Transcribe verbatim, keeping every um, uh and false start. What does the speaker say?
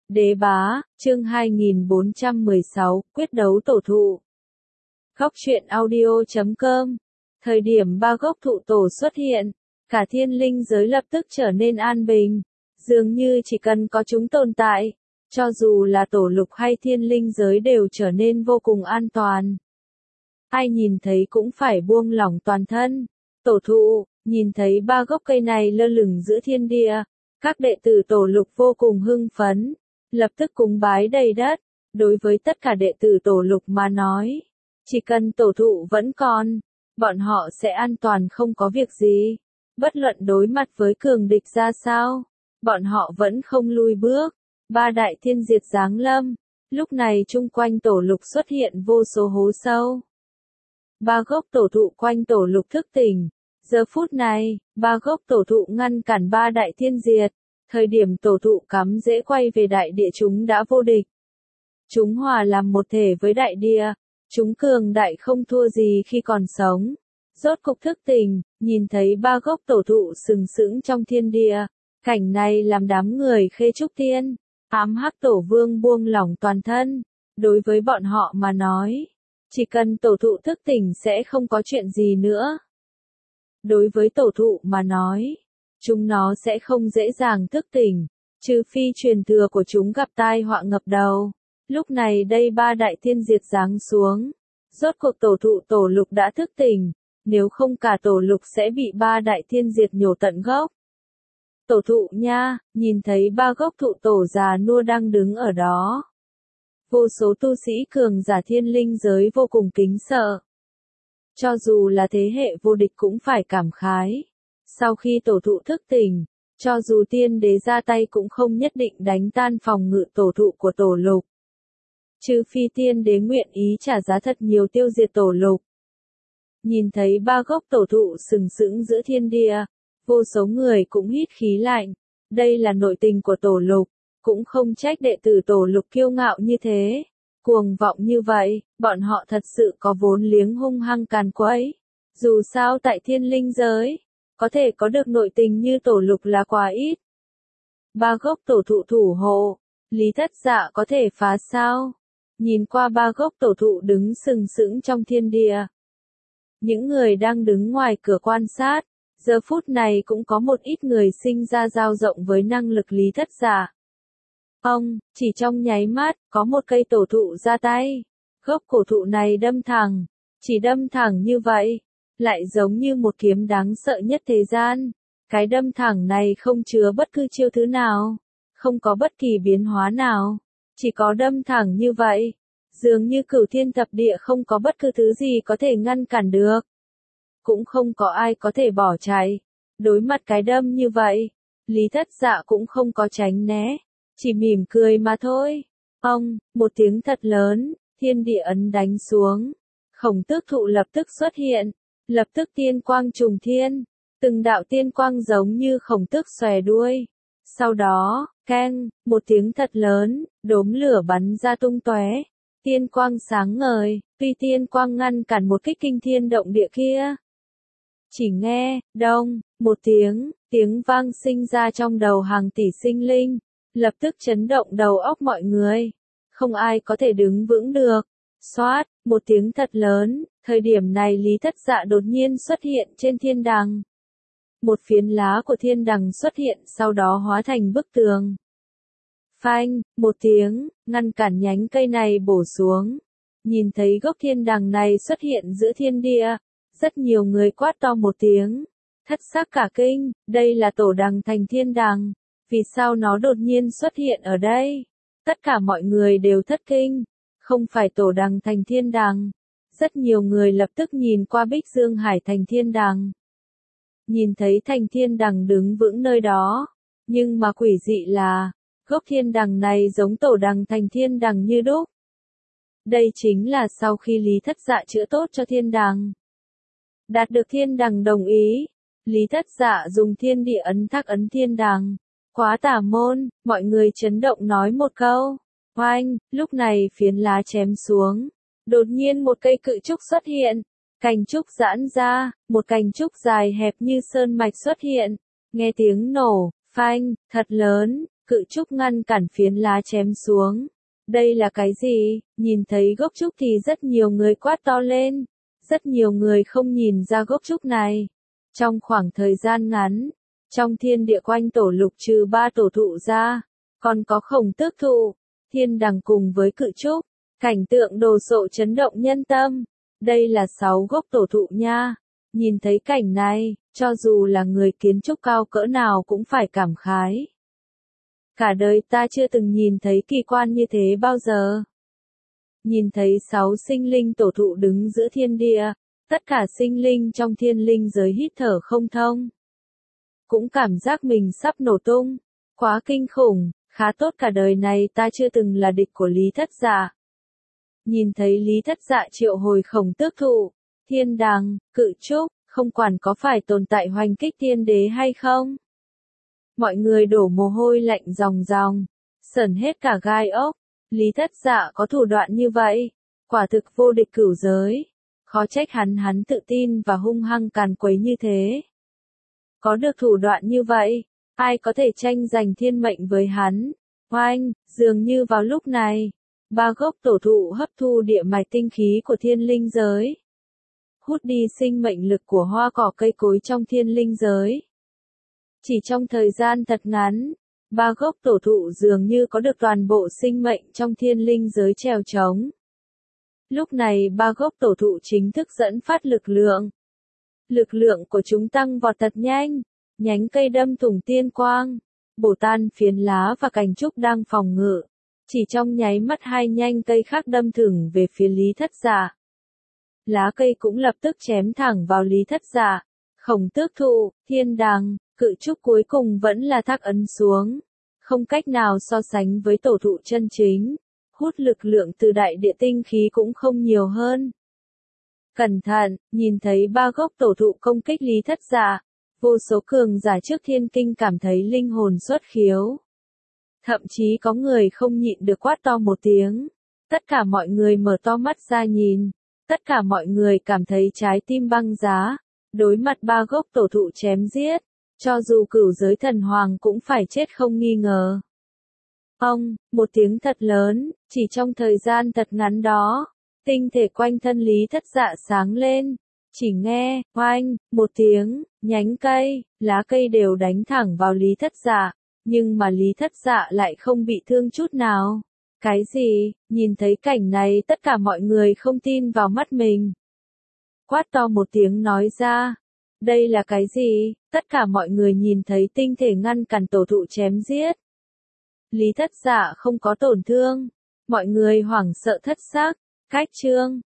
Đế bá, chương hai nghìn bốn trăm mười sáu, quyết đấu tổ thụ. Góc truyện audio chấm com. Thời điểm ba gốc thụ tổ xuất hiện, cả thiên linh giới lập tức trở nên an bình. Dường như chỉ cần có chúng tồn tại, cho dù là tổ lục hay thiên linh giới đều trở nên vô cùng an toàn. Ai nhìn thấy cũng phải buông lỏng toàn thân. Tổ thụ, nhìn thấy ba gốc cây này lơ lửng giữa thiên địa, các đệ tử tổ lục vô cùng hưng phấn, lập tức cúng bái đầy đất. Đối với tất cả đệ tử tổ lục mà nói, chỉ cần tổ thụ vẫn còn, bọn họ sẽ an toàn không có việc gì. Bất luận đối mặt với cường địch ra sao, bọn họ vẫn không lùi bước. Ba đại thiên diệt giáng lâm, lúc này chung quanh tổ lục xuất hiện vô số hố sâu. Ba gốc tổ thụ quanh tổ lục thức tỉnh. Giờ phút này, ba gốc tổ thụ ngăn cản ba đại thiên diệt. Thời điểm tổ thụ cắm rễ quay về đại địa chúng đã vô địch. Chúng hòa làm một thể với đại địa. Chúng cường đại không thua gì khi còn sống. Rốt cục thức tỉnh, nhìn thấy ba gốc tổ thụ sừng sững trong thiên địa. Cảnh này làm đám người Khê Trúc Tiên, ám hắc tổ vương buông lỏng toàn thân. Đối với bọn họ mà nói, chỉ cần tổ thụ thức tỉnh sẽ không có chuyện gì nữa. Đối với tổ thụ mà nói, chúng nó sẽ không dễ dàng thức tỉnh, trừ phi truyền thừa của chúng gặp tai họa ngập đầu. Lúc này đây ba đại thiên diệt giáng xuống, rốt cuộc tổ thụ tổ lục đã thức tỉnh, nếu không cả tổ lục sẽ bị ba đại thiên diệt nhổ tận gốc. Tổ thụ nha, nhìn thấy ba gốc thụ tổ già nua đang đứng ở đó. Vô số tu sĩ cường giả thiên linh giới vô cùng kính sợ. Cho dù là thế hệ vô địch cũng phải cảm khái. Sau khi tổ thụ thức tỉnh, cho dù tiên đế ra tay cũng không nhất định đánh tan phòng ngự tổ thụ của tổ lục. Trừ phi tiên đế nguyện ý trả giá thật nhiều tiêu diệt tổ lục. Nhìn thấy ba gốc tổ thụ sừng sững giữa thiên địa, vô số người cũng hít khí lạnh. Đây là nội tình của tổ lục, cũng không trách đệ tử tổ lục kiêu ngạo như thế. Cuồng vọng như vậy, bọn họ thật sự có vốn liếng hung hăng càn quấy. Dù sao tại thiên linh giới, có thể có được nội tình như tổ lục là quá ít. Ba gốc tổ thụ thủ hộ, Lý Thất Dạ có thể phá sao? Nhìn qua ba gốc tổ thụ đứng sừng sững trong thiên địa. Những người đang đứng ngoài cửa quan sát, giờ phút này cũng có một ít người sinh ra dao rộng với năng lực Lý Thất Dạ. Ông, chỉ trong nháy mắt, có một cây tổ thụ ra tay. Gốc cổ thụ này đâm thẳng, chỉ đâm thẳng như vậy, lại giống như một kiếm đáng sợ nhất thế gian. Cái đâm thẳng này không chứa bất cứ chiêu thứ nào, không có bất kỳ biến hóa nào, chỉ có đâm thẳng như vậy. Dường như cửu thiên thập địa không có bất cứ thứ gì có thể ngăn cản được. Cũng không có ai có thể bỏ chạy. Đối mặt cái đâm như vậy, Lý Thất Dạ cũng không có tránh né. Chỉ mỉm cười mà thôi. Ông, một tiếng thật lớn, thiên địa ấn đánh xuống. Khổng tước thụ lập tức xuất hiện. Lập tức tiên quang trùng thiên. Từng đạo tiên quang giống như khổng tước xòe đuôi. Sau đó, keng, một tiếng thật lớn, đốm lửa bắn ra tung tóe. Tiên quang sáng ngời, tuy tiên quang ngăn cản một kích kinh thiên động địa kia. Chỉ nghe, đông, một tiếng, tiếng vang sinh ra trong đầu hàng tỷ sinh linh. Lập tức chấn động đầu óc mọi người. Không ai có thể đứng vững được. Xoát, một tiếng thật lớn, thời điểm này Lý Thất Dạ đột nhiên xuất hiện trên thiên đàng. Một phiến lá của thiên đàng xuất hiện sau đó hóa thành bức tường. Phanh, một tiếng, ngăn cản nhánh cây này bổ xuống. Nhìn thấy gốc thiên đàng này xuất hiện giữa thiên địa, rất nhiều người quát to một tiếng. Thất sắc cả kinh, đây là tổ đằng thành thiên đàng. Vì sao nó đột nhiên xuất hiện ở đây? Tất cả mọi người đều thất kinh. Không phải tổ đằng thành thiên đàng. Rất nhiều người lập tức nhìn qua Bích Dương Hải thành thiên đàng. Nhìn thấy thành thiên đàng đứng vững nơi đó. Nhưng mà quỷ dị là, gốc thiên đàng này giống tổ đằng thành thiên đàng như đúc. Đây chính là sau khi Lý Thất Dạ chữa tốt cho thiên đàng. Đạt được thiên đàng đồng ý. Lý Thất Dạ dùng thiên địa ấn thác ấn thiên đàng. Quá tà môn, mọi người chấn động nói một câu. Oanh, lúc này phiến lá chém xuống. Đột nhiên một cây cự trúc xuất hiện. Cành trúc giãn ra, một cành trúc dài hẹp như sơn mạch xuất hiện. Nghe tiếng nổ, phanh, thật lớn, cự trúc ngăn cản phiến lá chém xuống. Đây là cái gì? Nhìn thấy gốc trúc thì rất nhiều người quát to lên. Rất nhiều người không nhìn ra gốc trúc này. Trong khoảng thời gian ngắn, trong thiên địa quanh tổ lục trừ ba tổ thụ ra, còn có khổng tước thụ, thiên đằng cùng với cự trúc, cảnh tượng đồ sộ chấn động nhân tâm. Đây là sáu gốc tổ thụ nha. Nhìn thấy cảnh này, cho dù là người kiến trúc cao cỡ nào cũng phải cảm khái. Cả đời ta chưa từng nhìn thấy kỳ quan như thế bao giờ. Nhìn thấy sáu sinh linh tổ thụ đứng giữa thiên địa, tất cả sinh linh trong thiên linh giới hít thở không thông. Cũng cảm giác mình sắp nổ tung, quá kinh khủng, khá tốt cả đời này ta chưa từng là địch của Lý Thất Dạ. Nhìn thấy Lý Thất Dạ triệu hồi khổng tước thụ, thiên đằng, cự trúc, không quản có phải tồn tại hoành kích thiên đế hay không. Mọi người đổ mồ hôi lạnh ròng ròng, sởn hết cả gai ốc. Lý Thất Dạ có thủ đoạn như vậy, quả thực vô địch cửu giới. Khó trách hắn hắn tự tin và hung hăng càn quấy như thế. Có được thủ đoạn như vậy, ai có thể tranh giành thiên mệnh với hắn. Oanh, dường như vào lúc này, ba gốc tổ thụ hấp thu địa mạch tinh khí của thiên linh giới. Hút đi sinh mệnh lực của hoa cỏ cây cối trong thiên linh giới. Chỉ trong thời gian thật ngắn, ba gốc tổ thụ dường như có được toàn bộ sinh mệnh trong thiên linh giới trèo trống. Lúc này ba gốc tổ thụ chính thức dẫn phát lực lượng. Lực lượng của chúng tăng vọt thật nhanh, nhánh cây đâm thủng tiên quang, bổ tan phiến lá và cành trúc đang phòng ngự. Chỉ trong nháy mắt hai nhánh cây khác đâm thẳng về phía Lý Thất Dạ. Lá cây cũng lập tức chém thẳng vào Lý Thất Dạ. Khổng tước thụ, thiên đằng, cự trúc cuối cùng vẫn là thác ấn xuống. Không cách nào so sánh với tổ thụ chân chính. Hút lực lượng từ đại địa tinh khí cũng không nhiều hơn. Cẩn thận, nhìn thấy ba gốc tổ thụ công kích Lý Thất Dạ. Vô số cường giả trước thiên kinh cảm thấy linh hồn xuất khiếu. Thậm chí có người không nhịn được quát to một tiếng. Tất cả mọi người mở to mắt ra nhìn. Tất cả mọi người cảm thấy trái tim băng giá. Đối mặt ba gốc tổ thụ chém giết. Cho dù cửu giới thần hoàng cũng phải chết không nghi ngờ. Ông, một tiếng thật lớn, chỉ trong thời gian thật ngắn đó. Tinh thể quanh thân Lý Thất Dạ sáng lên. Chỉ nghe, oanh, một tiếng, nhánh cây, lá cây đều đánh thẳng vào Lý Thất Dạ. Nhưng mà Lý Thất Dạ lại không bị thương chút nào. Cái gì? Nhìn thấy cảnh này tất cả mọi người không tin vào mắt mình. Quát to một tiếng nói ra. Đây là cái gì? Tất cả mọi người nhìn thấy tinh thể ngăn cản tổ thụ chém giết. Lý Thất Dạ không có tổn thương. Mọi người hoảng sợ thất xác. Cách chương.